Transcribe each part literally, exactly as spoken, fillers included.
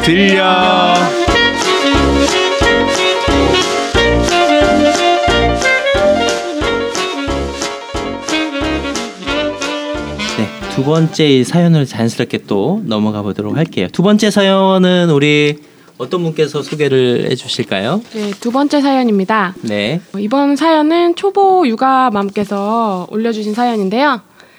들려. 네, 두 번째 사연을 자연스럽게 또 넘어가 보도록 할게요. 두 번째 사연은 우리 어떤 분께서 소개를 해주실까요? 네, 두 번째 사연입니다. 네. 이번 사연은 초보 육아맘께서 올려주신 사연인데요.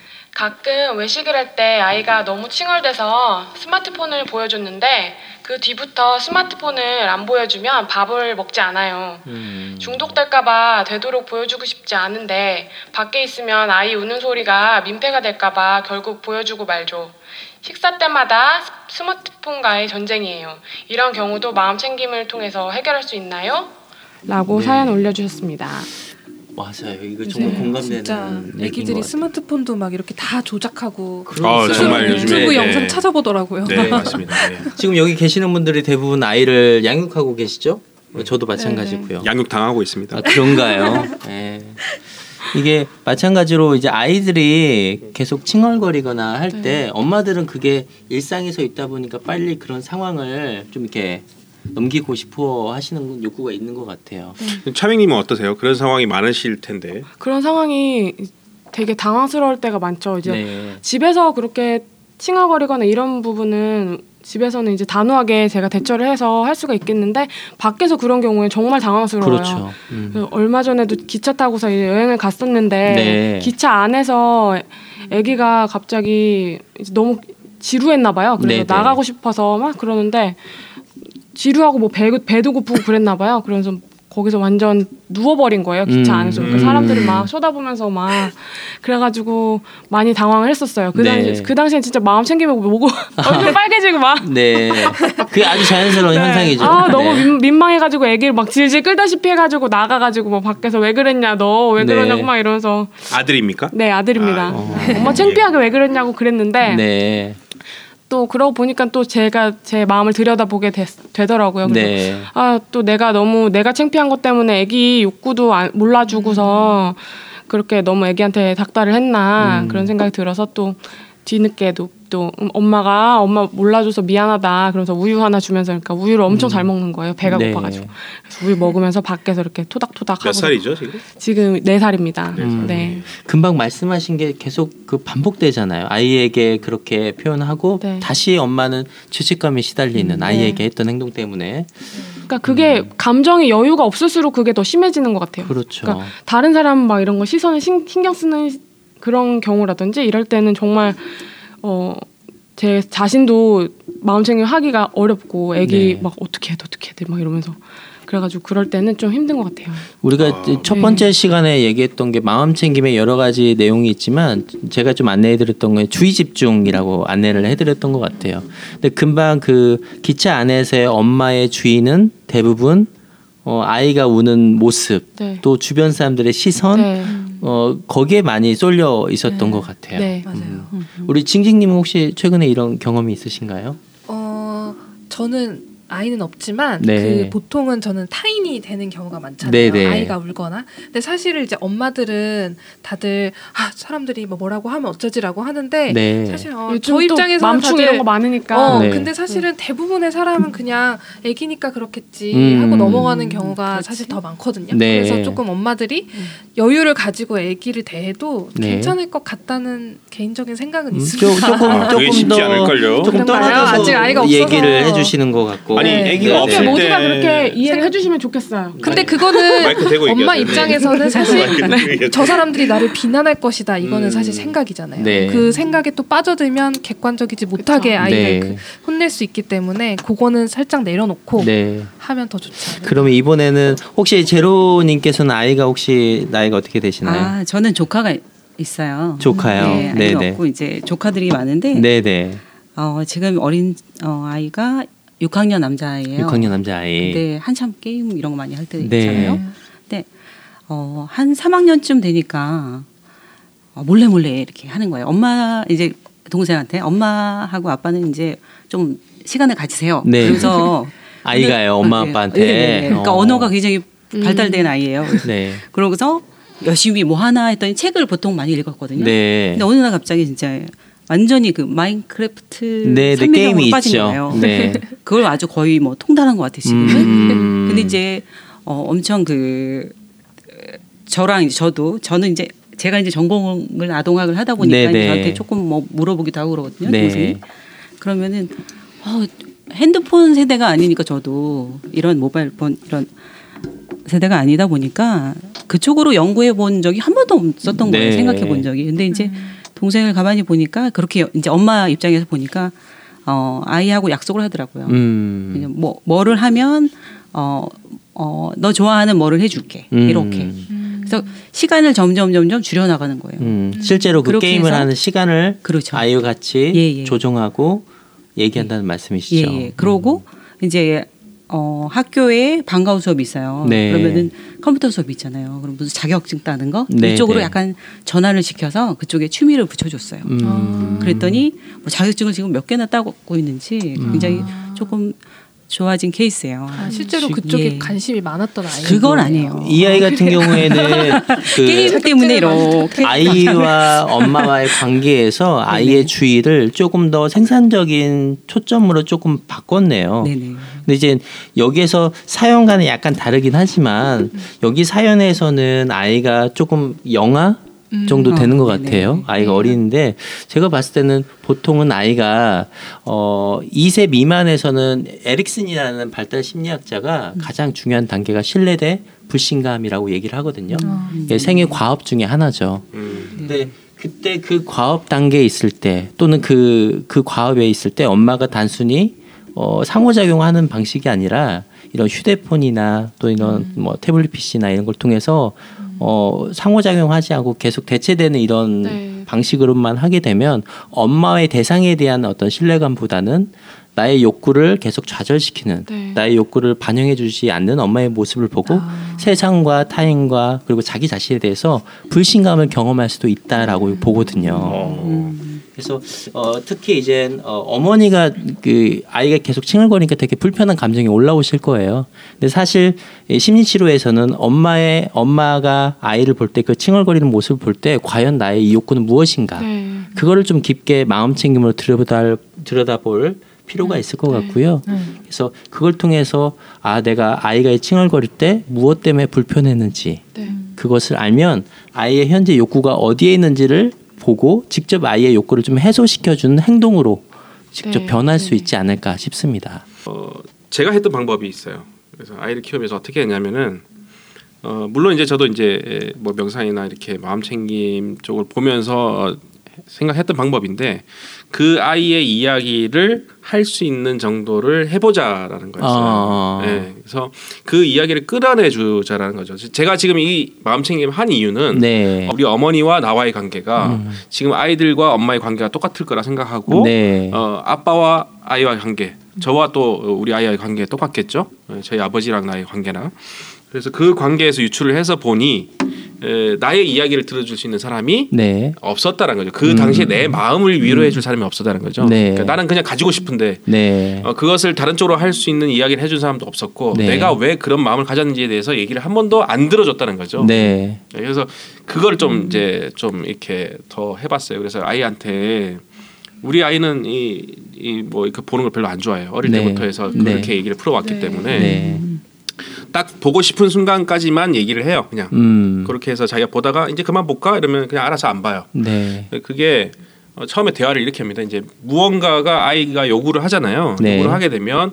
가끔 외식을 할 때 아이가 너무 칭얼대서 스마트폰을 보여줬는데 그 뒤부터 스마트폰을 안 보여주면 밥을 먹지 않아요. 음. 중독될까봐 되도록 보여주고 싶지 않은데 밖에 있으면 아이 우는 소리가 민폐가 될까봐 결국 보여주고 말죠. 식사 때마다 스마트폰과의 전쟁이에요. 이런 경우도 마음 챙김을 통해서 해결할 수 있나요? 라고 네. 사연 올려주셨습니다. 맞아요. 이거 정말 네, 공감되는 진짜 애기들이 스마트폰도 막 이렇게 다 조작하고 아, 정말 유튜브 요즘에 영상 네. 찾아보더라고요. 네, 맞습니다. 네. 지금 여기 계시는 분들이 대부분 아이를 양육하고 계시죠? 저도 마찬가지고요. 네. 양육 당하고 있습니다. 아, 그런가요? 네. 이게 마찬가지로 이제 아이들이 계속 칭얼거리거나 할 때 네. 엄마들은 그게 일상에서 있다 보니까 빨리 그런 상황을 좀 이렇게 넘기고 싶어 하시는 욕구가 있는 것 같아요. 네. 차밍님은 어떠세요? 그런 상황이 많으실 텐데. 그런 상황이 되게 당황스러울 때가 많죠. 이제 네. 집에서 그렇게 칭얼거리거나 이런 부분은 집에서는 이제 단호하게 제가 대처를 해서 할 수가 있겠는데 밖에서 그런 경우에 정말 당황스러워요. 그렇죠. 음. 얼마 전에도 기차 타고서 이제 여행을 갔었는데 네. 기차 안에서 아기가 갑자기 이제 너무 지루했나 봐요. 그래서 네네. 나가고 싶어서 막 그러는데 지루하고 뭐 배, 배도 고프고 그랬나 봐요. 그래서 거기서 완전 누워버린 거예요. 기차 음, 안에서. 그러니까 음. 사람들이 막 쳐다보면서 막 그래가지고 많이 당황을 했었어요. 그, 네. 당시, 그 당시엔 진짜 마음 챙기고 보고 얼굴 빨개지고 막. 네. 그게 아주 자연스러운 네. 현상이죠. 아, 너무 네. 민, 민망해가지고 애기를 막 질질 끌다시피 해가지고 나가가지고 뭐 밖에서 왜 그랬냐 너 왜 그러냐고 네. 막 이러면서. 아들입니까? 네, 아들입니다. 아, 어. 엄마 창피하게 왜 그랬냐고 그랬는데. 네. 또 그러고 보니까 또 제가 제 마음을 들여다보게 됐, 되더라고요. 네. 아, 또 내가 너무 내가 창피한 것 때문에 애기 욕구도 안, 몰라주고서 음. 그렇게 너무 애기한테 닥달을 했나 음. 그런 생각이 들어서 또 뒤늦게도 또 엄마가 엄마 몰라줘서 미안하다 그러면서 우유 하나 주면서 그러니까 우유를 엄청 음. 잘 먹는 거예요. 배가 네. 고파가지고 그래서 우유 먹으면서 밖에서 이렇게 토닥토닥 하고. 몇 살이죠 지금? 지금 네 살입니다. 음. 네. 금방 말씀하신 게 계속 그 반복되잖아요. 아이에게 그렇게 표현하고 네. 다시 엄마는 죄책감에 시달리는 음. 아이에게 네. 했던 행동 때문에. 그러니까 그게 음. 감정이 여유가 없을수록 그게 더 심해지는 것 같아요. 그렇죠. 그러니까 다른 사람 막 이런 거 시선을 신, 신경 쓰는 그런 경우라든지 이럴 때는 정말 어, 제 자신도 마음챙김 하기가 어렵고 애기 네. 막 어떻게 해야 돼 어떻게 해야 돼 막 이러면서 그래가지고 그럴 때는 좀 힘든 것 같아요. 우리가 아, 첫 번째 네. 시간에 얘기했던 게 마음챙김의 여러 가지 내용이 있지만 제가 좀 안내해드렸던 건 주의 집중이라고 안내를 해드렸던 것 같아요. 근데 금방 그 기차 안에서의 엄마의 주의는 대부분 어, 아이가 우는 모습 네. 또 주변 사람들의 시선 네. 어, 거기에 많이 쏠려 있었던 네. 것 같아요. 네. 맞아요. 음. 우리 징징님은 혹시 최근에 이런 경험이 있으신가요? 어, 저는 아이는 없지만 네. 그 보통은 저는 타인이 되는 경우가 많잖아요. 네네. 아이가 울거나. 근데 사실은 이제 엄마들은 다들 아, 사람들이 뭐 뭐라고 하면 어쩌지라고 하는데 네. 사실 어, 저 입장에서 맘충 이런 거 많으니까. 어, 네. 근데 사실은 대부분의 사람은 그냥 애기니까 그렇겠지 음. 하고 넘어가는 경우가 그렇지. 사실 더 많거든요. 네. 그래서 조금 엄마들이 여유를 가지고 애기를 대해도 네. 괜찮을 것 같다는 개인적인 생각은 음, 있습니다. 조금 아, 그게 조금 쉽지 더 않을걸요? 조금 그런가요? 떨어져서 아직 아이가 없어서. 얘기를 해주시는 것 같고. 아니 네. 애기가 네. 없을 이렇게 때 모두가 그렇게 이해를 해주시면 좋겠어요. 근데 그거는 마이크 대고 엄마 얘기하세요. 입장에서는 사실 마이크 저 사람들이 나를 비난할 것이다. 이거는 음. 사실 생각이잖아요. 네. 그 생각에 또 빠져들면 객관적이지 못하게 그쵸. 아이를 네. 그 혼낼 수 있기 때문에 그거는 살짝 내려놓고 네. 하면 더 좋지 않을까. 그러면 이번에는 혹시 제로님께서는 아이가 혹시 나이가 어떻게 되시나요? 아, 저는 조카가 있어요. 조카요. 네, 아이는 네네. 없고 이제 조카들이 많은데 네네. 어, 지금 어린 어, 아이가 육 학년 남자아이예요. 육 학년 남자아이. 근데 한참 게임 이런 거 많이 할 때 네. 있잖아요. 근데 어, 한 삼 학년쯤 되니까 어, 몰래 몰래 이렇게 하는 거예요. 엄마 이제 동생한테 엄마하고 아빠는 이제 좀 시간을 가지세요. 네. 그래서 아이가요, 엄마 네. 아빠한테. 네, 네, 네. 그러니까 어. 언어가 굉장히 발달된 아이예요. 네. 그러고서 열심히 뭐 하나 했더니 책을 보통 많이 읽었거든요. 네. 근데 어느 날 갑자기 진짜 완전히 그 마인크래프트 네, 네, 삼 게임이 미경으로 빠진 있죠. 거예요. 네. 그걸 아주 거의 뭐 통달한 것 같아 지금은. 음. 근데 이제 어, 엄청 그 저랑 이제 저도 저는 이제 제가 이제 전공을 아동학을 하다 보니까 네, 이제 네. 저한테 조금 뭐 물어보기도 하고 그러거든요. 네. 동생이. 그러면은 어, 핸드폰 세대가 아니니까 저도 이런 모바일폰 이런 세대가 아니다 보니까 그쪽으로 연구해 본 적이 한 번도 없었던 거예요. 네. 생각해 본 적이. 근데 이제 동생을 가만히 보니까 그렇게 이제 엄마 입장에서 보니까 어, 아이하고 약속을 하더라고요. 음. 뭐 뭐를 하면 어, 어, 너 좋아하는 뭐를 해줄게. 음. 이렇게. 그래서 시간을 점점 점점 줄여 나가는 거예요. 음. 실제로 그 그렇게 게임을 해서 하는 시간을 그렇죠. 아이와 같이 예, 예. 조정하고 얘기한다는 말씀이시죠. 예, 예. 그러고 이제 어, 학교에 방과후 수업이 있어요. 네. 그러면은 컴퓨터 수업이 있잖아요. 그럼 무슨 자격증 따는 거 네, 이쪽으로 네. 약간 전환을 시켜서 그쪽에 취미를 붙여줬어요. 음. 그랬더니 뭐 자격증을 지금 몇 개나 따고 있는지 굉장히 조금 좋아진 케이스예요. 아, 실제로 그쪽에 예. 관심이 많았던 아이. 그건 아니에요. 이 아이 같은 경우에는 그 게임 때문에 이렇게 아이와 엄마와의 관계에서 아이의 네네. 주의를 조금 더 생산적인 초점으로 조금 바꿨네요. 네네. 근데 이제 여기에서 사연과는 약간 다르긴 하지만 여기 사연에서는 아이가 조금 영아 정도 음. 되는 것 어, 네네. 같아요. 아이가 네. 어린데 제가 봤을 때는 보통은 아이가 어 이 세 미만에서는 에릭슨이라는 발달 심리학자가 가장 중요한 단계가 신뢰대 불신감이라고 얘기를 하거든요. 이게 생애 과업 중에 하나죠. 음. 근데 그때 그 과업 단계에 있을 때 또는 그, 그 과업에 있을 때 엄마가 단순히 어, 상호작용하는 방식이 아니라 이런 휴대폰이나 또 이런 음. 뭐 태블릿 피씨나 이런 걸 통해서 어, 상호작용하지 않고 계속 대체되는 이런 네. 방식으로만 하게 되면 엄마의 대상에 대한 어떤 신뢰감보다는 나의 욕구를 계속 좌절시키는 네. 나의 욕구를 반영해 주지 않는 엄마의 모습을 보고 아. 세상과 타인과 그리고 자기 자신에 대해서 불신감을 경험할 수도 있다라고 음. 보거든요. 어. 그래서 어, 특히 이제 어, 어머니가 그 아이가 계속 칭얼거리니까 되게 불편한 감정이 올라오실 거예요. 근데 사실 이 심리치료에서는 엄마의 엄마가 아이를 볼 때 그 칭얼거리는 모습을 볼 때 과연 나의 이 욕구는 무엇인가? 네. 그거를 좀 깊게 마음 챙김으로 들여다 들여다볼 필요가 있을 것 같고요. 그래서 그걸 통해서 아 내가 아이가 칭얼거릴 때 무엇 때문에 불편했는지 네. 그것을 알면 아이의 현재 욕구가 어디에 있는지를 보고 직접 아이의 욕구를 좀 해소시켜주는 행동으로 직접 네, 변할 네. 수 있지 않을까 싶습니다. 어, 제가 했던 방법이 있어요. 그래서 아이를 키우면서 어떻게 했냐면은 어, 물론 이제 저도 이제 뭐 명상이나 이렇게 마음 챙김 쪽을 보면서 어, 생각했던 방법인데 그 아이의 이야기를 할 수 있는 정도를 해보자라는 거였어요. 아. 네, 그래서 그 이야기를 끌어내 주자라는 거죠. 제가 지금 이 마음 챙김 한 이유는 네. 우리 어머니와 나와의 관계가 지금 아이들과 엄마의 관계가 똑같을 거라 생각하고 네. 어, 아빠와 아이와의 관계, 저와 또 우리 아이와의 관계 똑같겠죠. 저희 아버지랑 나의 관계랑. 그래서 그 관계에서 유출을 해서 보니 에, 나의 이야기를 들어줄 수 있는 사람이 네. 없었다는 거죠. 그 음. 당시에 내 마음을 위로해줄 사람이 없었다는 거죠. 네. 그러니까 나는 그냥 가지고 싶은데 네. 어, 그것을 다른 쪽으로 할 수 있는 이야기를 해준 사람도 없었고 네. 내가 왜 그런 마음을 가졌는지에 대해서 얘기를 한 번도 안 들어줬다는 거죠. 네. 그래서 그걸 좀 이제 좀 이렇게 더 해봤어요. 그래서 아이한테 우리 아이는 이이뭐 이렇게 보는 걸 별로 안 좋아해요. 어릴 네. 때부터 해서 네. 그렇게 얘기를 풀어왔기 네. 때문에 네. 딱 보고 싶은 순간까지만 얘기를 해요. 그냥 음. 그렇게 해서 자기가 보다가 이제 그만 볼까 이러면 그냥 알아서 안 봐요. 네. 그게 어, 처음에 대화를 이렇게 합니다. 이제 무언가가 아이가 요구를 하잖아요. 네. 요구를 하게 되면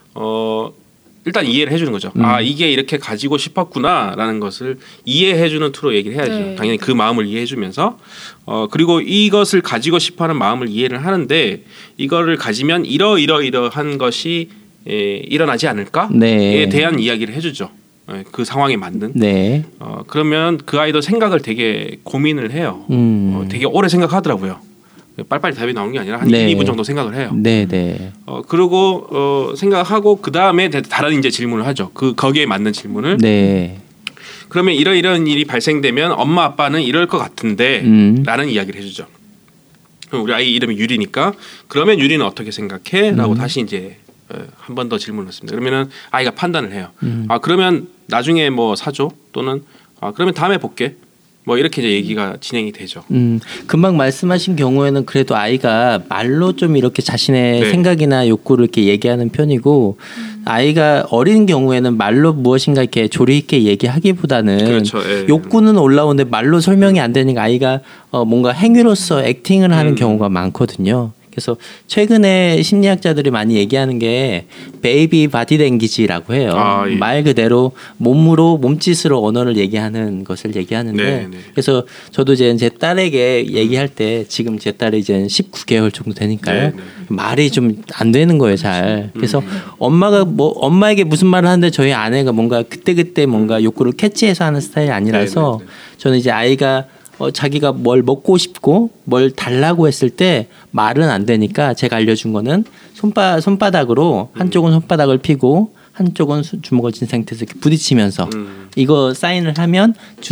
어 일단 이해를 해주는 거죠. 음. 아 이게 이렇게 가지고 싶었구나라는 것을 이해해주는 투로 얘기를 해야죠. 네. 당연히 그 마음을 이해해주면서 어 그리고 이것을 가지고 싶어하는 마음을 이해를 하는데 이거를 가지면 이러 이러 이러한 것이 에, 일어나지 않을까에 네. 대한 이야기를 해주죠. 에, 그 상황에 맞는. 네. 어 그러면 그 아이도 생각을 되게 고민을 해요. 음. 어, 되게 오래 생각하더라고요. 빨리빨리 답이 나오는 게 아니라 한 네. 일, 이 분 정도 생각을 해요. 네, 네. 어 그리고 어 생각하고 그 다음에 다른 이제 질문을 하죠. 그 거기에 맞는 질문을. 네. 그러면 이러이러한 일이 발생되면 엄마 아빠는 이럴 것 같은데라는 음. 이야기를 해주죠. 그럼 우리 아이 이름이 유리니까 그러면 유리는 어떻게 생각해?라고 음. 다시 이제 한 번 더 질문을 했습니다. 그러면은 아이가 판단을 해요. 음. 아 그러면 나중에 뭐 사줘 또는 아 그러면 다음에 볼게. 뭐 이렇게 이제 얘기가 진행이 되죠. 음, 금방 말씀하신 경우에는 그래도 아이가 말로 좀 이렇게 자신의 네. 생각이나 욕구를 이렇게 얘기하는 편이고 음. 아이가 어린 경우에는 말로 무엇인가 이렇게 조리 있게 얘기하기보다는 그렇죠. 예. 욕구는 올라오는데 말로 설명이 안 되니까 아이가 어, 뭔가 행위로서 액팅을 하는 음. 경우가 많거든요. 그래서 최근에 심리학자들이 많이 얘기하는 게 베이비 바디 랭귀지라고 해요. 아, 예. 말 그대로 몸으로 몸짓으로 언어를 얘기하는 것을 얘기하는데 네, 네. 그래서 저도 이제 제 딸에게 얘기할 때 지금 제 딸이 이제 십구 개월 정도 되니까요. 네, 네. 말이 좀 안 되는 거예요, 잘. 그래서 음. 엄마가 뭐 엄마에게 무슨 말을 하는데 저희 아내가 뭔가 그때그때 뭔가 욕구를 캐치해서 하는 스타일이 아니라서 네, 네, 네. 저는 이제 아이가 어, 자기가 뭘 먹고 싶고 뭘 달라고 했을 때 말은 안 되니까 제가 알려준 거는 손바, 손바닥으로 한쪽은 손바닥을 펴고 한쪽은 수- 주먹을 쥔 상태에서 이렇게 부딪히면서 음. 이거 사인을 하면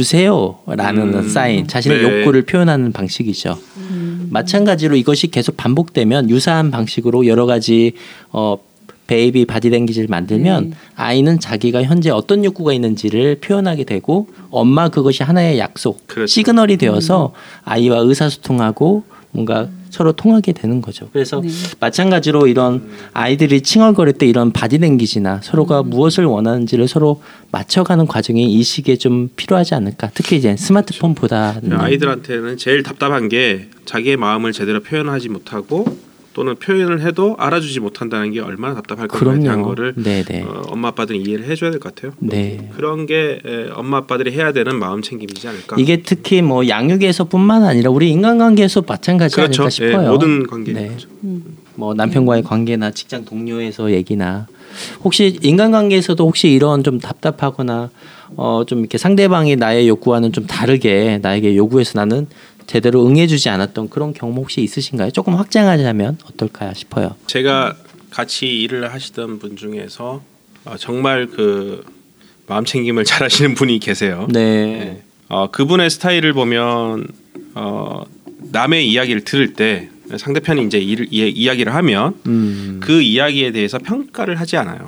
주세요라는 음. 사인 자신의 네. 욕구를 표현하는 방식이죠. 마찬가지로 이것이 계속 반복되면 유사한 방식으로 여러 가지 어, 베이비 바디랭귀지를 만들면 네. 아이는 자기가 현재 어떤 욕구가 있는지를 표현하게 되고 엄마 그것이 하나의 약속, 그렇죠. 시그널이 되어서 아이와 의사소통하고 뭔가 서로 통하게 되는 거죠. 그래서 네. 마찬가지로 이런 아이들이 칭얼거릴 때 이런 바디랭귀지나 서로가 무엇을 원하는지를 서로 맞춰가는 과정이 이 시기에 좀 필요하지 않을까. 특히 이제 스마트폰보다 아이들한테는 제일 답답한 게 자기의 마음을 제대로 표현하지 못하고 또는 표현을 해도 알아주지 못한다는 게 얼마나 답답할 건가에 대한 그럼요. 거를 네네. 어, 엄마 아빠들이 이해를 해줘야 될 것 같아요. 네. 그런 게 에, 엄마 아빠들이 해야 되는 마음 챙김이지 않을까. 이게 특히 뭐 양육에서뿐만 아니라 우리 인간관계에서 마찬가지 그렇죠. 아닐까 예, 싶어요. 모든 관계. 네. 그렇죠. 뭐 남편과의 관계나 직장 동료에서 얘기나 혹시 인간관계에서도 혹시 이런 좀 답답하거나 어 좀 이렇게 상대방이 나의 욕구와는 좀 다르게 나에게 요구해서 나는 제대로 응해주지 않았던 그런 경험 혹시 있으신가요? 조금 확장하자면 어떨까 싶어요. 제가 같이 일을 하시던 분 중에서 어, 정말 그 마음 챙김을 잘하시는 분이 계세요. 네. 어, 그분의 스타일을 보면 어, 남의 이야기를 들을 때 상대편이 이제 일, 이, 이야기를 하면 음. 그 이야기에 대해서 평가를 하지 않아요.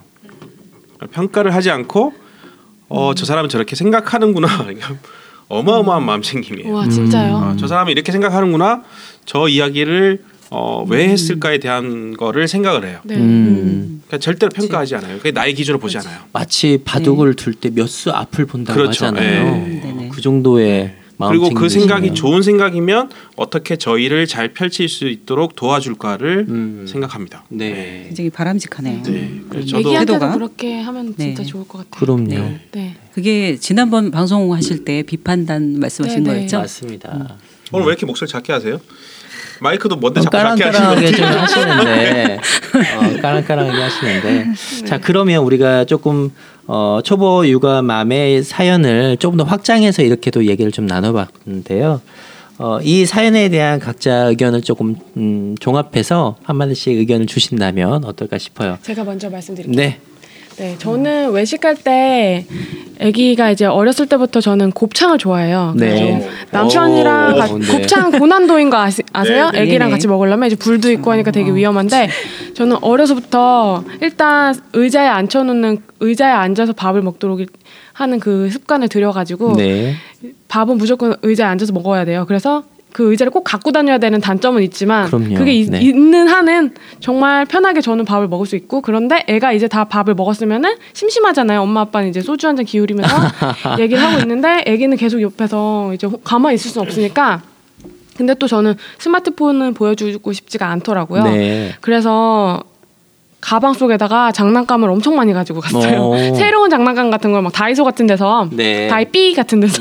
평가를 하지 않고 어, 저 사람은 저렇게 생각하는구나. 어마어마한 마음 챙김이에요. 와 진짜요? 어, 저 사람이 이렇게 생각하는구나. 저 이야기를 어, 왜 했을까에 대한 거를 생각을 해요. 네. 음. 그러니까 절대로 평가하지 않아요. 그게 나의 기준으로 보지 않아요. 마치 바둑을 둘 때 몇 수 앞을 본다고 그렇죠. 하잖아요. 네. 네네. 그 정도의 마음 그리고 그 챙김이시네요. 생각이 좋은 생각이면 어떻게 저희를 잘 펼칠 수 있도록 도와줄까를 음. 생각합니다. 네. 굉장히 바람직하네요. 네. 그래서 저도 애기한테도 태도가? 그렇게 하면 진짜 네. 좋을 것 같아요. 그럼요. 네. 네. 그게 지난번 방송하실 때 비판단 말씀하신 네, 네. 거였죠? 맞습니다. 오늘 왜 이렇게 목소리 작게 하세요? 마이크도 뭔데 어, 자꾸 작게 까랑까랑하게 좀 하시는 하시는데 어, 까랑까랑하게 하시는데 자 그러면 우리가 조금 어, 초보 육아맘의 사연을 조금 더 확장해서 이렇게도 얘기를 좀 나눠봤는데요. 어, 이 사연에 대한 각자 의견을 조금 음, 종합해서 한마디씩 의견을 주신다면 어떨까 싶어요. 제가 먼저 말씀드릴게요. 네. 네, 저는 외식할 때 아기가 이제 어렸을 때부터 저는 곱창을 좋아해요. 네. 그래서 남편이랑 오, 같이 네. 곱창 고난도인 거 아시, 아세요? 네, 네. 아기랑 네네. 같이 먹으려면 이제 불도 있고 하니까 되게 위험한데 저는 어려서부터 일단 의자에 앉혀놓는 의자에 앉아서 밥을 먹도록 하는 그 습관을 들여가지고 네. 밥은 무조건 의자에 앉아서 먹어야 돼요. 그래서 그 의자를 꼭 갖고 다녀야 되는 단점은 있지만 그럼요. 그게 있, 네. 있는 한은 정말 편하게 저는 밥을 먹을 수 있고 그런데 애가 이제 다 밥을 먹었으면은 심심하잖아요. 엄마 아빠는 이제 소주 한 잔 기울이면서 얘기를 하고 있는데 애기는 계속 옆에서 이제 가만히 있을 수 없으니까 근데 또 저는 스마트폰은 보여주고 싶지가 않더라고요. 네. 그래서 가방 속에다가 장난감을 엄청 많이 가지고 갔어요. 오. 새로운 장난감 같은 걸 막 다이소 같은 데서 네. 다이삐 같은 데서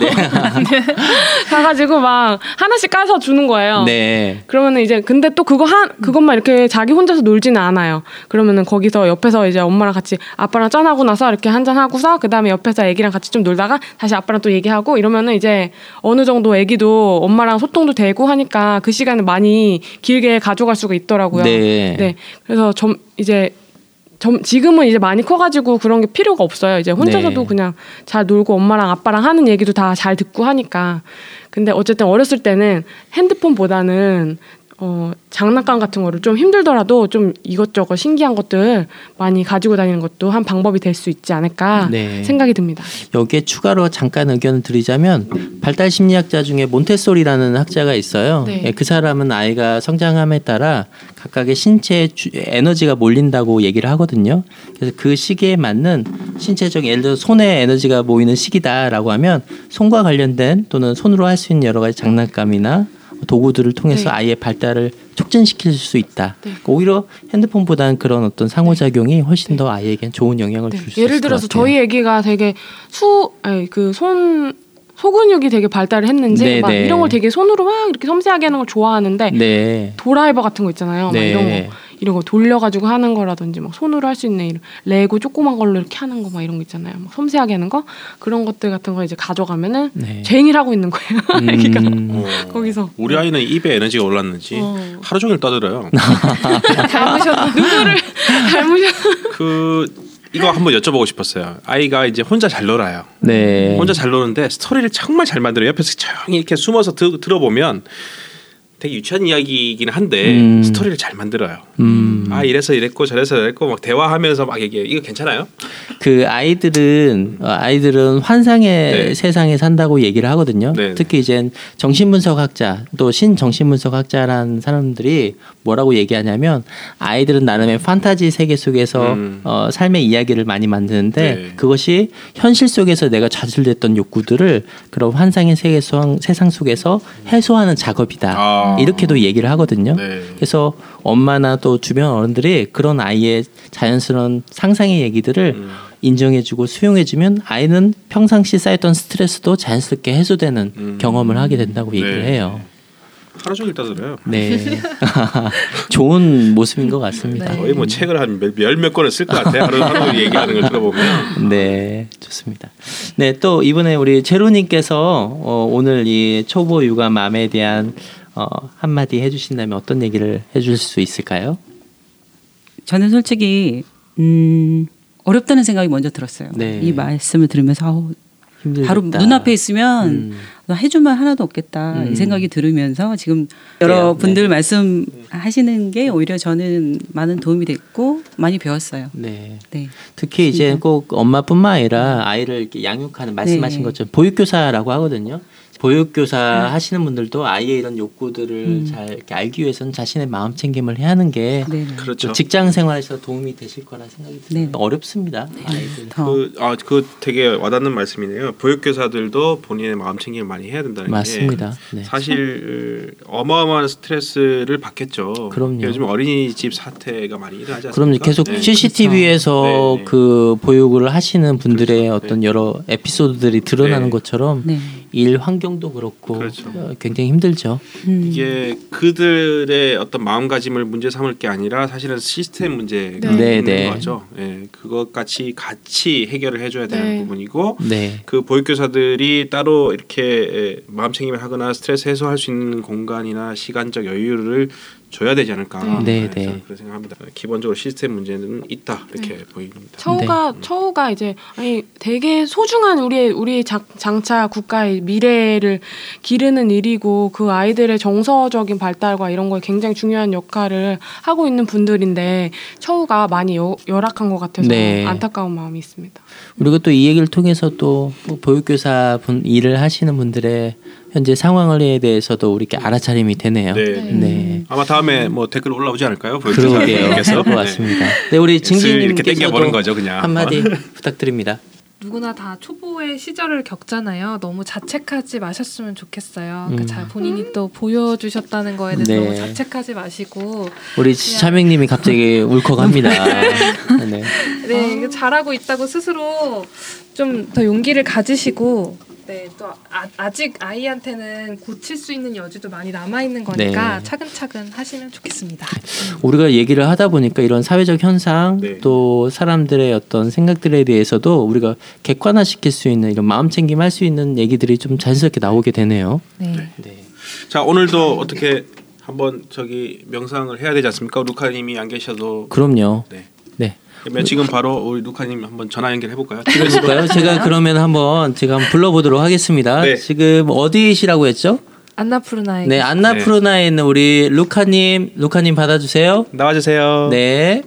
가가지고 막 하나씩 까서 주는 거예요. 네. 그러면은 이제 근데 또 그거 한 그것만 이렇게 자기 혼자서 놀지는 않아요. 그러면은 거기서 옆에서 이제 엄마랑 같이 아빠랑 짠하고 나서 이렇게 한잔 하고서 그 다음에 옆에서 애기랑 같이 좀 놀다가 다시 아빠랑 또 얘기하고 이러면은 이제 어느 정도 애기도 엄마랑 소통도 되고 하니까 그 시간을 많이 길게 가져갈 수가 있더라고요. 네. 네. 그래서 좀 이제 점, 지금은 이제 많이 커가지고 그런 게 필요가 없어요. 이제 혼자서도 네. 그냥 잘 놀고 엄마랑 아빠랑 하는 얘기도 다 잘 듣고 하니까. 근데 어쨌든 어렸을 때는 핸드폰보다는 어, 장난감 같은 거를 좀 힘들더라도 좀 이것저것 신기한 것들 많이 가지고 다니는 것도 한 방법이 될 수 있지 않을까 네. 생각이 듭니다. 여기에 추가로 잠깐 의견을 드리자면 발달 심리학자 중에 몬테소리라는 학자가 있어요. 네. 예, 그 사람은 아이가 성장함에 따라 각각의 신체 주, 에너지가 몰린다고 얘기를 하거든요. 그래서 그 시기에 맞는 신체적 예를 들어 손에 에너지가 모이는 시기다라고 하면 손과 관련된 또는 손으로 할 수 있는 여러 가지 장난감이나 도구들을 통해서 네. 아이의 발달을 촉진시킬 수 있다. 네. 오히려 핸드폰보다는 그런 어떤 상호작용이 훨씬 더 아이에겐 좋은 영향을 네. 줄 수 있을 예를 것 들어서 같아요. 저희 애기가 되게 수, 아니 그 손 소근육이 되게 발달을 했는지 네, 막 네. 이런 걸 되게 손으로 막 이렇게 섬세하게 하는 걸 좋아하는데 네. 도라이버 같은 거 있잖아요. 막 네. 이런 거 이런 거 돌려가지고 하는 거라든지 막 손으로 할 수 있는 이런 레고 조그만 걸로 이렇게 하는 거 막 이런 거 있잖아요. 막 섬세하게 하는 거 그런 것들 같은 거 이제 가져가면은 네. 쟁일 하고 있는 거예요. 음. 애기가 어, 거기서 우리 아이는 입에 에너지가 올랐는지 어. 하루 종일 떠들어요. 닮으셨나 누구를 닮으셨? 그 이거 한번 여쭤보고 싶었어요. 아이가 이제 혼자 잘 놀아요. 네. 혼자 잘 노는데 스토리를 정말 잘 만들어요. 옆에서 조용히 이렇게 숨어서 드, 들어보면 되게 유치한 이야기이긴 한데 음. 스토리를 잘 만들어요. 음. 아 이래서 이랬고 저래서 이랬고 막 대화하면서 막 얘기해. 이거 괜찮아요? 그 아이들은 어, 아이들은 환상의 네. 세상에 산다고 얘기를 하거든요. 네. 특히 이제 정신분석학자 또 신정신분석학자라는 사람들이 뭐라고 얘기하냐면 아이들은 나름의 판타지 세계 속에서 음. 어, 삶의 이야기를 많이 만드는데 네. 그것이 현실 속에서 내가 좌절됐던 욕구들을 그런 환상의 세계 속, 세상 속에서 해소하는 작업이다. 아. 이렇게도 얘기를 하거든요. 네. 그래서 엄마나 또 주변 어른들이 그런 아이의 자연스러운 상상의 얘기들을 음. 인정해주고 수용해주면 아이는 평상시 쌓였던 스트레스도 자연스럽게 해소되는 음. 경험을 하게 된다고 얘기를 네. 해요. 하루 종일 떠들어요. 네, 좋은 모습인 것 같습니다. 네. 거의 뭐 책을 한 열 몇 권을 쓸 것 같아요. 하루 하루 얘기하는 걸 들어보면. 네, 좋습니다. 네, 또 이번에 우리 제로님께서 어, 오늘 이 초보 육아맘에 대한 어, 한마디 해주신다면 어떤 얘기를 해줄 수 있을까요? 저는 솔직히 음, 어렵다는 생각이 먼저 들었어요. 네. 이 말씀을 들으면서 아우, 힘들겠다. 바로 눈앞에 있으면 음. 나 해줄 말 하나도 없겠다 음. 이 생각이 들으면서 지금 그래요. 여러분들 네. 말씀하시는 게 오히려 저는 많은 도움이 됐고 많이 배웠어요. 네. 네. 특히 이제 맞습니다. 꼭 엄마뿐만 아니라 아이를 이렇게 양육하는 말씀하신 네. 것처럼 보육교사라고 하거든요. 보육교사 하시는 분들도 아이의 이런 욕구들을 음. 잘 이렇게 알기 위해서는 자신의 마음 챙김을 해야 하는 게 네. 그렇죠. 직장 생활에서 도움이 되실 거라 생각이 들어요. 네. 어렵습니다. 아이들. 더 그, 아, 그 되게 와닿는 말씀이네요. 보육교사들도 본인의 마음 챙김을 많이 해야 된다는 맞습니다. 게 네. 사실 어마어마한 스트레스를 받겠죠. 그럼요. 요즘 어린이집 사태가 많이 일어나지 않습니까? 그럼 계속 네. 씨씨티비에서 그렇죠. 네, 네. 그 보육을 하시는 분들의 그렇죠. 어떤 네. 여러 에피소드들이 드러나는 네. 것처럼 네. 일 환경도 그렇고 그렇죠. 어, 굉장히 힘들죠. 음. 이게 그들의 어떤 마음가짐을 문제 삼을 게 아니라 사실은 시스템 문제가 네. 있는 네. 거죠. 예, 그것 같이 같이 해결을 해줘야 되는 네. 부분이고 네. 그 보육교사들이 따로 이렇게 마음 챙김을 하거나 스트레스 해소할 수 있는 공간이나 시간적 여유를 줘야 되지 않을까. 네, 저는 네. 그런 생각합니다. 기본적으로 시스템 문제는 있다 이렇게 보입니다. 처우가 네. 처우가 이제 아니 되게 소중한 우리 우리 장, 장차 국가의 미래를 기르는 일이고 그 아이들의 정서적인 발달과 이런 거에 굉장히 중요한 역할을 하고 있는 분들인데 처우가 많이 여, 열악한 것 같아서 네. 안타까운 마음이 있습니다. 그리고 또 이 얘기를 통해서 또 보육교사 분 일을 하시는 분들의 현재 상황에 대해서도 우리 이렇게 알아차림이 되네요. 네. 네. 네. 아마 다음에 뭐 댓글 올라오지 않을까요? 그러게요. 보육교사님께서. 것 같습니다. 네, 우리 슬 이렇게 땡겨보는 징징님께서도 거죠, 그냥. 한마디 부탁드립니다. 누구나 다 초보의 시절을 겪잖아요. 너무 자책하지 마셨으면 좋겠어요. 음. 그 잘 본인이 또 보여주셨다는 거에 대해서 네. 너무 자책하지 마시고 우리 차명님이 갑자기 울컥합니다. 네. 네, 이거 잘하고 있다고 스스로 좀 더 용기를 가지시고 네, 또 아, 아직 아이한테는 고칠 수 있는 여지도 많이 남아 있는 거니까 네. 차근차근 하시면 좋겠습니다. 우리가 얘기를 하다 보니까 이런 사회적 현상 네. 또 사람들의 어떤 생각들에 대해서도 우리가 객관화시킬 수 있는 이런 마음 챙김 할 수 있는 얘기들이 좀 자연스럽게 나오게 되네요. 네. 네. 자 오늘도 어떻게 한번 저기 명상을 해야 되지 않습니까? 루카님이 안 계셔도 그럼요. 네. 네. 그러면 지금 바로 우리 루카님 한번 전화 연결해 볼까요? 그럴까요? 제가 그러면 한번 제가 한번 불러보도록 하겠습니다. 네. 지금 어디시라고 했죠? 안나푸르나에 네, 안나푸르나에 있는 우리 루카님, 루카님 받아주세요. 나와주세요. 네.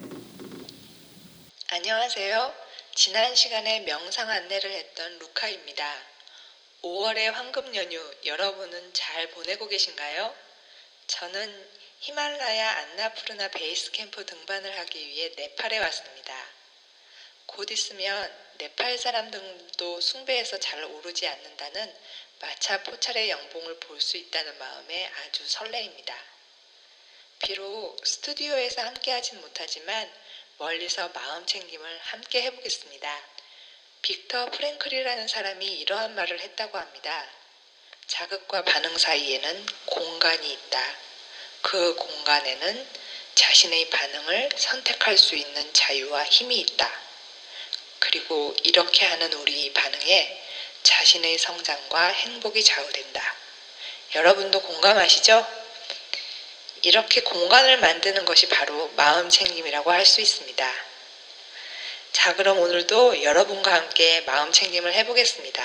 안녕하세요. 지난 시간에 명상 안내를 했던 루카입니다. 오월의 황금 연휴 여러분은 잘 보내고 계신가요? 저는 히말라야 안나푸르나 베이스 캠프 등반을 하기 위해 네팔에 왔습니다. 곧 있으면 네팔 사람들도 숭배해서 잘 오르지 않는다는 마차 포찰의 영봉을 볼 수 있다는 마음에 아주 설레입니다. 비록 스튜디오에서 함께 하진 못하지만 멀리서 마음 챙김을 함께 해보겠습니다. 빅터 프랭클이라는 사람이 이러한 말을 했다고 합니다. 자극과 반응 사이에는 공간이 있다. 그 공간에는 자신의 반응을 선택할 수 있는 자유와 힘이 있다. 그리고 이렇게 하는 우리 반응에 자신의 성장과 행복이 좌우된다. 여러분도 공감하시죠? 이렇게 공간을 만드는 것이 바로 마음 챙김이라고 할 수 있습니다. 자, 그럼 오늘도 여러분과 함께 마음 챙김을 해보겠습니다.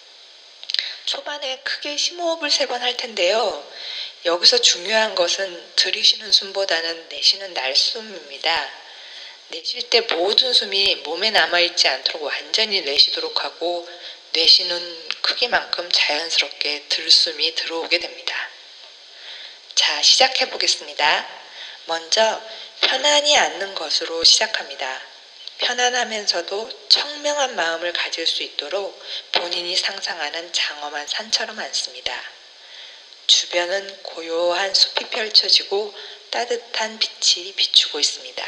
초반에 크게 심호흡을 세 번 할 텐데요. 여기서 중요한 것은 들이쉬는 숨보다는 내쉬는 날숨입니다. 내쉴 때 모든 숨이 몸에 남아있지 않도록 완전히 내쉬도록 하고 내쉬는 크기만큼 자연스럽게 들숨이 들어오게 됩니다. 자, 시작해 보겠습니다. 먼저 편안히 앉는 것으로 시작합니다. 편안하면서도 청명한 마음을 가질 수 있도록 본인이 상상하는 장엄한 산처럼 앉습니다. 주변은 고요한 숲이 펼쳐지고 따뜻한 빛이 비추고 있습니다.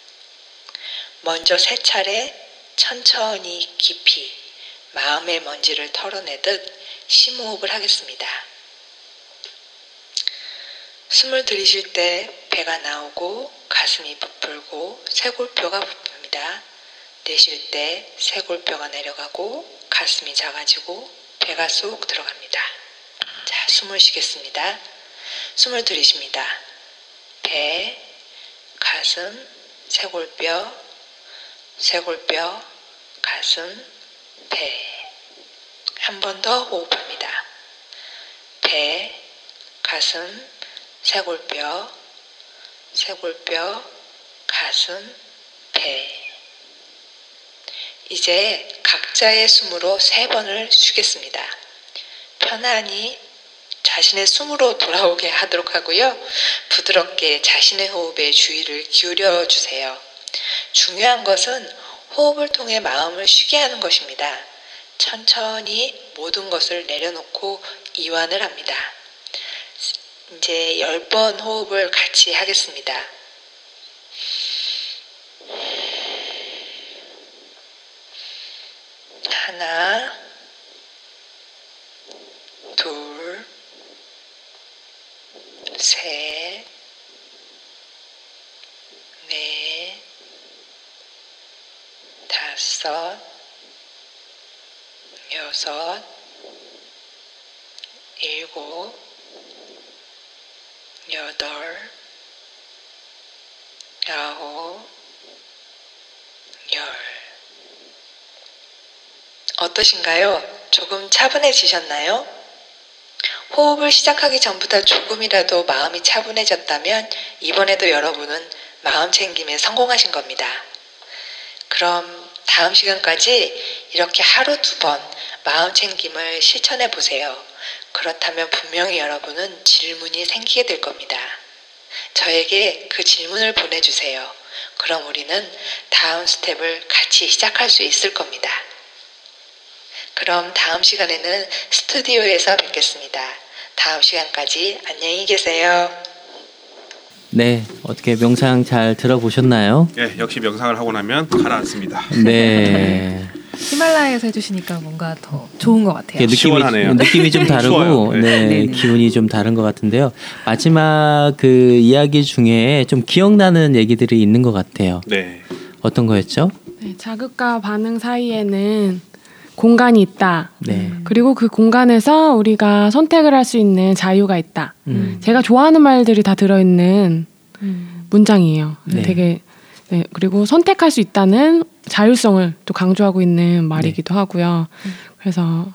먼저 세 차례 천천히 깊이 마음의 먼지를 털어내듯 심호흡을 하겠습니다. 숨을 들이쉴 때 배가 나오고 가슴이 부풀고 쇄골뼈가 부풉니다. 내쉴 때 쇄골뼈가 내려가고 가슴이 작아지고 배가 쏙 들어갑니다. 자, 숨을 쉬겠습니다. 숨을 들이쉽니다. 배, 가슴, 쇄골뼈, 쇄골뼈, 가슴, 배. 한 번 더 호흡합니다. 배, 가슴, 쇄골뼈, 쇄골뼈, 가슴, 배. 이제 각자의 숨으로 세 번을 쉬겠습니다. 편안히 자신의 숨으로 돌아오게 하도록 하고요. 부드럽게 자신의 호흡에 주의를 기울여 주세요. 중요한 것은 호흡을 통해 마음을 쉬게 하는 것입니다. 천천히 모든 것을 내려놓고 이완을 합니다. 이제 열 번 호흡을 같이 하겠습니다. 하나, 둘, 셋, 넷, 다섯, 여섯, 일곱, 여덟, 아홉, 열. 어떠신가요? 조금 차분해지셨나요? 호흡을 시작하기 전보다 조금이라도 마음이 차분해졌다면 이번에도 여러분은 마음 챙김에 성공하신 겁니다. 그럼 다음 시간까지 이렇게 하루 두 번 마음 챙김을 실천해 보세요. 그렇다면 분명히 여러분은 질문이 생기게 될 겁니다. 저에게 그 질문을 보내주세요. 그럼 우리는 다음 스텝을 같이 시작할 수 있을 겁니다. 그럼 다음 시간에는 스튜디오에서 뵙겠습니다. 다음 시간까지 안녕히 계세요. 네, 어떻게 명상 잘 들어보셨나요? 네, 역시 명상을 하고 나면 가라앉습니다. 네. 히말라야에서 해주시니까 뭔가 더 좋은 것 같아요. 느낌이, 시원하네요. 느낌이 좀 다르고 네. 네, 기분이 좀 다른 것 같은데요. 마지막 그 이야기 중에 좀 기억나는 얘기들이 있는 것 같아요. 네. 어떤 거였죠? 네, 자극과 반응 사이에는 공간이 있다. 네. 그리고 그 공간에서 우리가 선택을 할 수 있는 자유가 있다. 음. 제가 좋아하는 말들이 다 들어있는 음. 문장이에요. 네. 되게 네, 그리고 선택할 수 있다는 자율성을 또 강조하고 있는 말이기도 하고요. 그래서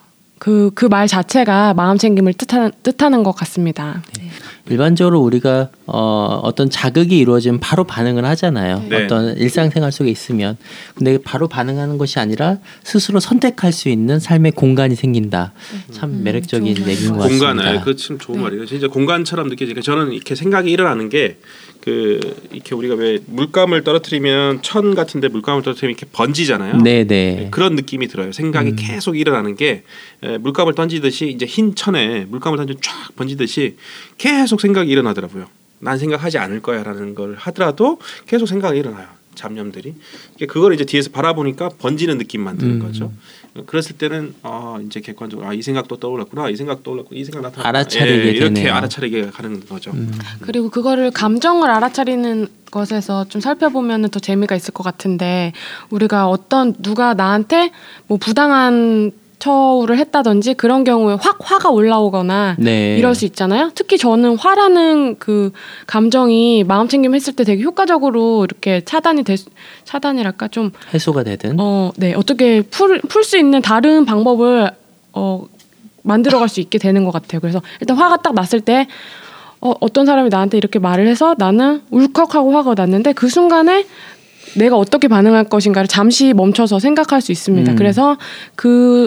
그 그 말 자체가 마음 챙김을 뜻하는 뜻하는 것 같습니다. 네. 일반적으로 우리가 어, 어떤 자극이 이루어지면 바로 반응을 하잖아요. 네. 어떤 일상생활 속에 있으면. 근데 바로 반응하는 것이 아니라 스스로 선택할 수 있는 삶의 공간이 생긴다. 참 음, 매력적인 좋은 얘기인 것 공간, 같습니다. 그 참 좋은 네. 말이에요. 진짜 공간처럼 느껴지니까 저는 이렇게 생각이 일어나는 게 그 이렇게 우리가 왜 물감을 떨어뜨리면 천 같은데 물감을 떨어뜨리면 이렇게 번지잖아요. 네네. 그런 느낌이 들어요. 생각이 음. 계속 일어나는 게 에, 물감을 던지듯이 이제 흰 천에 물감을 던져 쫙 번지듯이 계속 생각이 일어나더라고요. 난 생각하지 않을 거야라는 걸 하더라도 계속 생각이 일어나요. 잡념들이. 그걸 이제 뒤에서 바라보니까 번지는 느낌만 드는 음. 거죠. 그랬을 때는 아 이제 객관적으로 아 이 생각도 떠올랐구나, 이 생각 떠올랐고 이 생각 나타났구나. 알아차리게 예, 이렇게 되네요. 알아차리게 가는 거죠. 음. 그리고 그거를 감정을 알아차리는 것에서 좀 살펴보면 더 재미가 있을 것 같은데 우리가 어떤 누가 나한테 뭐 부당한 처우를 했다든지 그런 경우에 확 화가 올라오거나 네. 이럴 수 있잖아요. 특히 저는 화라는 그 감정이 마음 챙김 했을 때 되게 효과적으로 이렇게 차단이 될 수- 차단이랄까 좀 해소가 되든. 어, 네. 어떻게 풀 풀 수 있는 다른 방법을 어 만들어갈 수 있게 되는 것 같아요. 그래서 일단 화가 딱 났을 때 어, 어떤 사람이 나한테 이렇게 말을 해서 나는 울컥하고 화가 났는데 그 순간에 내가 어떻게 반응할 것인가를 잠시 멈춰서 생각할 수 있습니다. 음. 그래서 그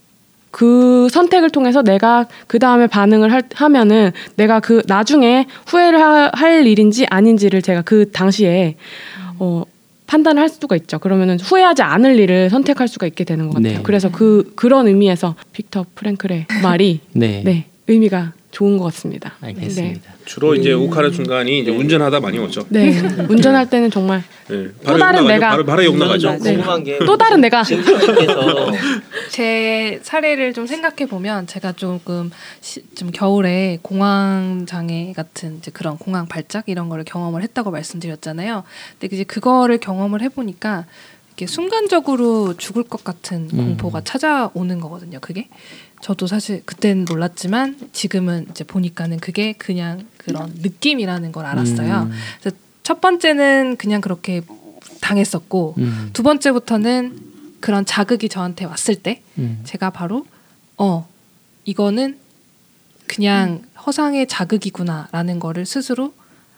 그 선택을 통해서 내가 그 다음에 반응을 할, 하면은 내가 그 나중에 후회를 하, 할 일인지 아닌지를 제가 그 당시에 어, 판단을 할 수가 있죠. 그러면은 후회하지 않을 일을 선택할 수가 있게 되는 것 같아요. 네. 그래서 그 그런 의미에서 빅터 프랭클의 말이 네. 네, 의미가 좋은 것 같습니다. 알겠습니다. 주로 이제 욱하는 순간이 이제 운전하다 많이 오죠. 네, 네. 운전할 때는 정말 예, 또 다른 욕 나가죠. 내가- 바로, 바로 욕 나가죠. 네. 궁금한 게 또 다른 내가 진주님께서 제 사례를 좀 생각해 보면 제가 조금 시, 좀 겨울에 공황 장애 같은 이제 그런 공황 발작 이런 거를 경험을 했다고 말씀드렸잖아요. 근데 이제 그거를 경험을 해보니까 이렇게 순간적으로 죽을 것 같은 음. 공포가 찾아오는 거거든요. 그게 저도 사실 그땐 몰랐지만 지금은 이제 보니까는 그게 그냥 그런 느낌이라는 걸 알았어요. 음. 그래서 첫 번째는 그냥 그렇게 당했었고 음. 두 번째부터는 그런 자극이 저한테 왔을 때 음. 제가 바로 어 이거는 그냥 허상의 자극이구나라는 거를 스스로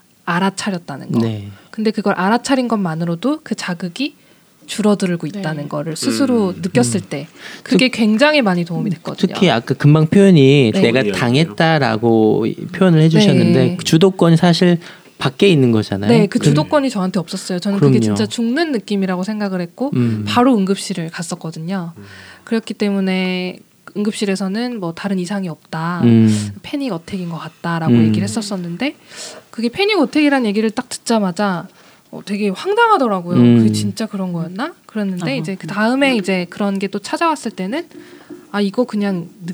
알아차렸다는 거. 네. 근데 그걸 알아차린 것만으로도 그 자극이 줄어들고 있다는 네. 거를 스스로 음. 느꼈을 때 그게 굉장히 많이 도움이 됐거든요. 특히 아까 금방 표현이 네. 내가 당했다라고 표현을 해주셨는데 네. 그 주도권이 사실 밖에 있는 거잖아요. 네, 그 그- 주도권이 저한테 없었어요. 저는 그럼요. 그게 진짜 죽는 느낌이라고 생각을 했고 음. 바로 응급실을 갔었거든요. 그렇기 때문에 응급실에서는 뭐 다른 이상이 없다. 음. 패닉 어택인 것 같다라고 음. 얘기를 했었었는데 그게 패닉 어택이라는 얘기를 딱 듣자마자 어, 되게 황당하더라고요. 음. 그게 진짜 그런 거였나? 그랬는데 어허. 이제 그 다음에 이제 그런 게 또 찾아왔을 때는 아 이거 그냥 음.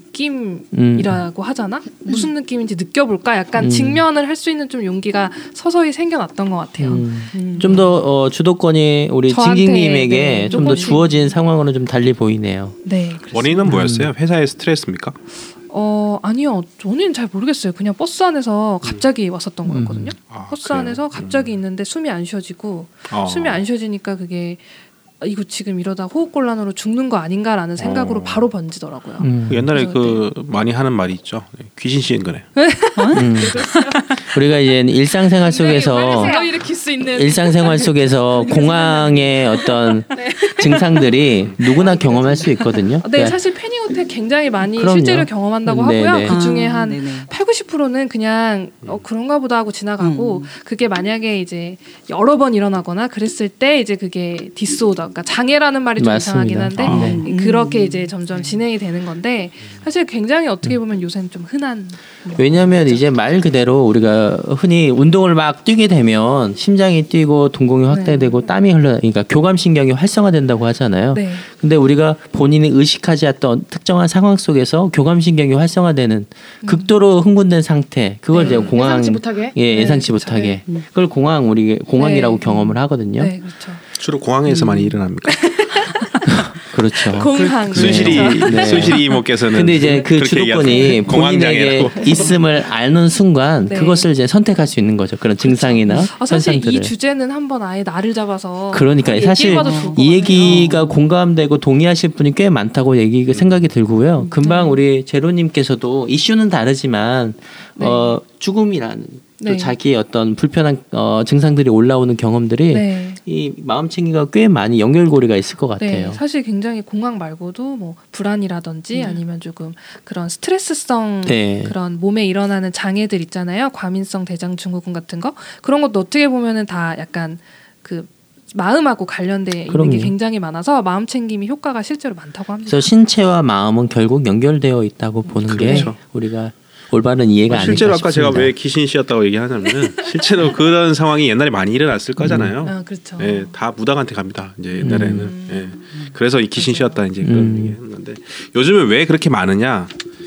느낌이라고 하잖아. 무슨 느낌인지 느껴볼까? 약간 음. 직면을 할 수 있는 좀 용기가 서서히 생겨났던 것 같아요. 음. 음. 좀 더 어, 주도권이 우리 저한테, 진기님에게 네, 좀 더 조금씩. 주어진 상황으로 좀 달리 보이네요. 네. 그렇습니다. 원인은 뭐였어요? 회사의 스트레스입니까? 어 아니요. 저는 잘 모르겠어요. 그냥 버스 안에서 갑자기 왔었던 음. 거였거든요. 아, 버스 그래요? 안에서 갑자기 있는데 숨이 안 쉬어지고 어. 숨이 안 쉬어지니까 그게 아, 이거 지금 이러다 호흡곤란으로 죽는 거 아닌가라는 생각으로 어. 바로 번지더라고요. 음. 옛날에 그래서 그 많이 하는 말이 있죠. 귀신 씌인 거네. 음. 우리가 이제 일상생활 속에서 일으킬 수 있는 일상생활 속에서 공황의 어떤 증상들이 누구나 경험할 수 있거든요. 네, 그러니까 사실 패닉 어택 굉장히 많이 그럼요. 실제로 경험한다고 네네. 하고요. 그 중에 아, 한 네네. 팔, 구십 퍼센트는 그냥 어, 그런가 보다 하고 지나가고 음. 그게 만약에 이제 여러 번 일어나거나 그랬을 때 이제 그게 디스오더, 그러니까 장애라는 말이 좀 이상하긴 맞습니다. 한데 아. 음. 그렇게 이제 점점 진행이 되는 건데 사실 굉장히 어떻게 보면 요새는 좀 흔한 왜냐하면 이제 말 그대로 우리가 흔히 운동을 막 뛰게 되면 심장이 뛰고 동공이 확대되고 땀이 흘러, 그러니까 교감신경이 활성화된다고 하잖아요. 네. 근데 우리가 본인이 의식하지 않던 특정한 상황 속에서 교감신경이 활성화되는 극도로 흥분된 상태, 그걸 네. 이제 공황, 예상치 못하게? 예, 예상치 네, 못하게, 그렇죠. 그걸 공황 우리 공황이라고 네. 경험을 하거든요. 네, 그렇죠. 주로 공항에서 많이 일어납니까? 그렇죠. 공항. 순실이 네. 순실이 이모께서는 근데 이제 그 주도권이 본인에게 있음을 아는 순간 네. 그것을 이제 선택할 수 있는 거죠. 그런 증상이나 아, 사실 현상들을. 이 주제는 한번 아예 나를 잡아서 그러니까 사실 얘기해봐도 좋을 것 이 같아요. 얘기가 공감되고 동의하실 분이 꽤 많다고 얘기 생각이 들고요. 금방 네. 우리 제로님께서도 이슈는 다르지만 네. 어, 죽음이라는 또 네. 자기의 어떤 불편한 어, 증상들이 올라오는 경험들이 네. 이 마음챙기가 꽤 많이 연결고리가 있을 것 같아요. 네, 사실 굉장히 공황 말고도 뭐 불안이라든지 아니면 조금 그런 스트레스성 네. 그런 몸에 일어나는 장애들 있잖아요. 과민성 대장 증후군 같은 거 그런 것도 어떻게 보면은 다 약간 그 마음하고 관련돼 그럼요. 있는 게 굉장히 많아서 마음 챙김이 효과가 실제로 많다고 합니다. 그래서 신체와 마음은 결국 연결되어 있다고 보는 그렇죠. 게 우리가 올바른 이해가 아닐까 실제로 아까 싶습니다. 제가 왜 귀신 씨였다고 얘기하냐면은 실제로 그런 상황이 옛날에 많이 일어났을 거잖아요. 아, 그렇죠. 예, 다 무당한테 갑니다. 이제 옛날에는. 음. 예. 그래서 이 귀신 씨였다 이제 그런 음. 얘기 하는 건데 요즘은 왜 그렇게 많으냐?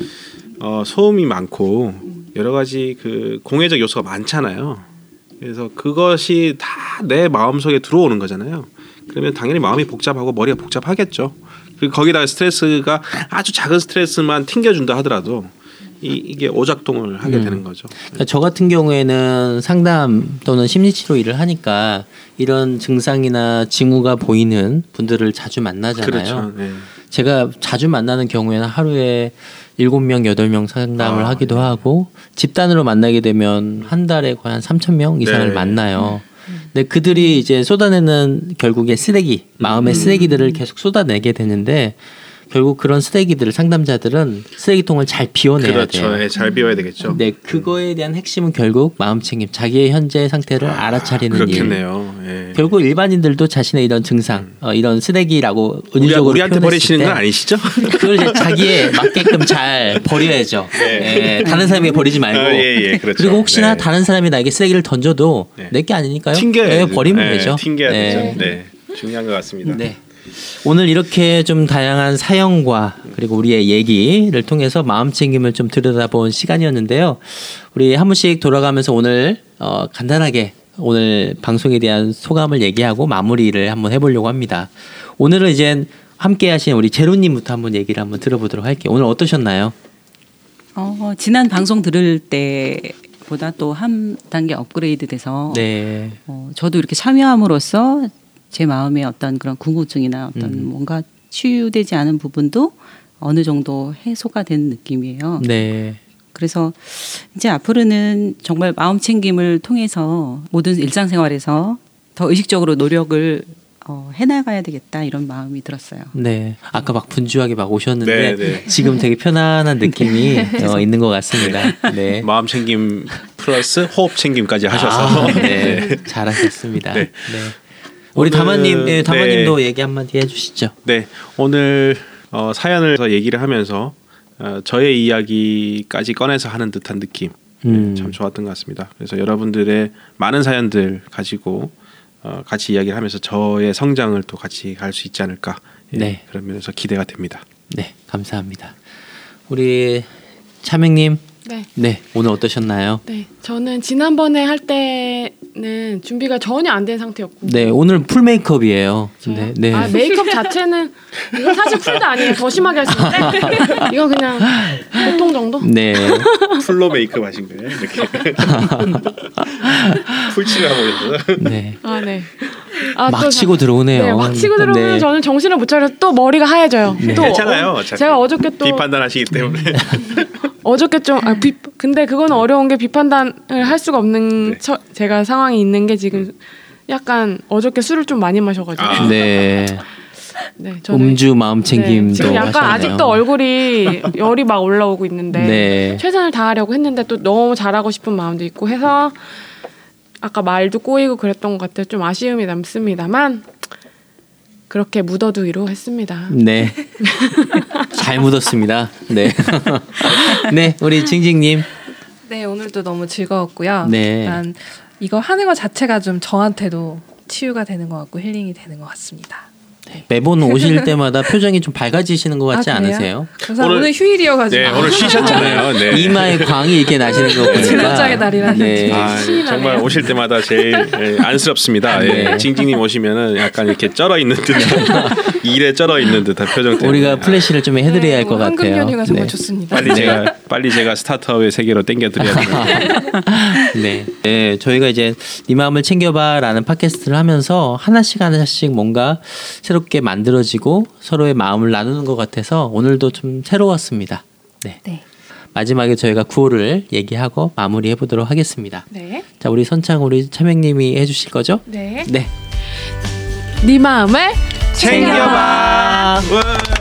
어, 소음이 많고 여러 가지 그 공해적 요소가 많잖아요. 그래서 그것이 다 내 마음 속에 들어오는 거잖아요. 그러면 당연히 마음이 복잡하고 머리가 복잡하겠죠. 그리고 거기다가 스트레스가 아주 작은 스트레스만 튕겨준다 하더라도 이, 이게 오작동을 하게 음. 되는 거죠. 그러니까 저 같은 경우에는 상담 또는 심리치료 일을 하니까 이런 증상이나 징후가 보이는 분들을 자주 만나잖아요. 그렇죠. 네. 제가 자주 만나는 경우에는 하루에 일곱 명, 여덟 명 상담을 아, 하기도 네. 하고 집단으로 만나게 되면 한 달에 거의 한 삼천 명 이상을 네. 만나요. 근데 그들이 이제 쏟아내는 결국에 쓰레기, 마음의 음. 쓰레기들을 계속 쏟아내게 되는데 결국 그런 쓰레기들을 상담자들은 쓰레기통을 잘 비워내야 그렇죠. 돼요. 예, 잘 비워야 되겠죠. 네, 그거에 대한 핵심은 결국 마음챙김, 자기의 현재 상태를 알아차리는 일. 그렇겠네요. 예. 결국 일반인들도 자신의 이런 증상, 어, 이런 쓰레기라고 우리, 은유적으로 우리한테 표현했을 버리시는 때 건 아니시죠? 그걸 이제 자기에 맞게끔 잘 버려야죠. 네. 예, 다른 사람에게 버리지 말고. 아, 예, 예, 그렇죠. 그리고 혹시나 네. 다른 사람이 나에게 쓰레기를 던져도 네. 내 게 아니니까요. 튕겨야 예, 버리면 네, 되죠. 튕겨야 네. 되죠. 네, 중요한 것 같습니다. 네. 오늘 이렇게 좀 다양한 사연과 그리고 우리의 얘기를 통해서 마음챙김을 좀 들여다본 시간이었는데요. 우리 한 분씩 돌아가면서 오늘 어, 간단하게 오늘 방송에 대한 소감을 얘기하고 마무리를 한번 해보려고 합니다. 오늘은 이제 함께 하신 우리 제로님부터 한번 얘기를 한번 들어보도록 할게요. 오늘 어떠셨나요? 어, 지난 방송 들을 때보다 또 한 단계 업그레이드 돼서 네. 어, 저도 이렇게 참여함으로써 제 마음의 어떤 그런 궁금증이나 어떤 음. 뭔가 치유되지 않은 부분도 어느 정도 해소가 된 느낌이에요. 네. 그래서 이제 앞으로는 정말 마음 챙김을 통해서 모든 일상생활에서 더 의식적으로 노력을 어, 해나가야 되겠다 이런 마음이 들었어요. 네. 아까 막 분주하게 막 오셨는데 네, 네. 지금 되게 편안한 느낌이 어, 있는 것 같습니다. 네. 마음 챙김 플러스 호흡 챙김까지 하셔서 아, 네. 잘하셨습니다. 네. 네. 우리 오늘- 다마님, 예, 다마님도 네. 얘기 한마디 해주시죠. 네, 오늘 어, 사연을 얘기를 하면서 어, 저의 이야기까지 꺼내서 하는 듯한 느낌 음. 참 좋았던 것 같습니다. 그래서 여러분들의 많은 사연들 가지고 어, 같이 이야기를 하면서 저의 성장을 또 같이 갈 수 있지 않을까 예, 네. 그런 면에서 기대가 됩니다. 네, 감사합니다. 우리 차명님, 네. 네, 오늘 어떠셨나요? 네. 저는 지난번에 할 때는 준비가 전혀 안 된 상태였고. 네, 오늘 풀 메이크업이에요. 저요? 네, 네. 아, 메이크업 자체는 이건 사실 풀도 아니에요. 더 심하게 할 수 있는데 이건 그냥 보통 정도? 네. 풀로 메이크업 하신 거예요? 이렇게 풀칠을 하고 있어요. 네. 아, 네. 아, 막 또 치고 들어오네요. 네, 막 치고 들어오면 네. 저는 정신을 못 차려서 또 머리가 하얘져요. 또 괜찮아요. 어, 어차피. 제가 어저께 또 비판단하시기 때문에 어저께 좀 아, 비, 근데 그건 어려운 게 비판단을 할 수가 없는 네. 처, 제가 상황이 있는 게 지금 약간 어저께 술을 좀 많이 마셔가지고 아. 네. 네, 저는 음주 마음 챙김도 네, 지금 약간 하셨네요. 아직도 얼굴이 열이 막 올라오고 있는데 네. 최선을 다하려고 했는데 또 너무 잘하고 싶은 마음도 있고 해서 아까 말도 꼬이고 그랬던 것 같아요. 좀 아쉬움이 남습니다만 그렇게 묻어두기로 했습니다. 네. 잘 묻었습니다. 네. 네, 우리 징징님. 네, 오늘도 너무 즐거웠고요. 네. 일단 이거 하는 것 자체가 좀 저한테도 치유가 되는 것 같고 힐링이 되는 것 같습니다. 매번 오실 때마다 표정이 좀 밝아지시는 것 같지 아, 그래요? 않으세요? 그래서 오늘- 오늘, 휴일이어가지고 네, 오늘 쉬셨잖아요. 네. 이마에 광이 이렇게 나시는 거 보니까 진흙장의 날이라는 네. 아, 정말 오실 때마다 제일 예, 안쓰럽습니다. 네. 예, 징징님 오시면은 약간 이렇게 쩔어 있는 듯한 일에 쩔어 있는 듯한 표정 때문에 우리가 플래시를 좀 해드려야 할 것 황금 같아요. 연휴가 정말 네. 좋습니다. 빨리 제가 빨리 제가 스타트업의 세계로 땡겨드려야 됩니다. 네. 네, 저희가 이제 네 마음을 챙겨봐라는 팟캐스트를 하면서 하나씩 하나씩 뭔가 새롭게 만들어지고 서로의 마음을 나누는 것 같아서 오늘도 좀 새로웠습니다. 네. 네. 마지막에 저희가 구호를 얘기하고 마무리해 보도록 하겠습니다. 네. 자, 우리 선창 우리 차명님이 해주실 거죠? 네. 네. 네 마음을 챙겨봐. 와.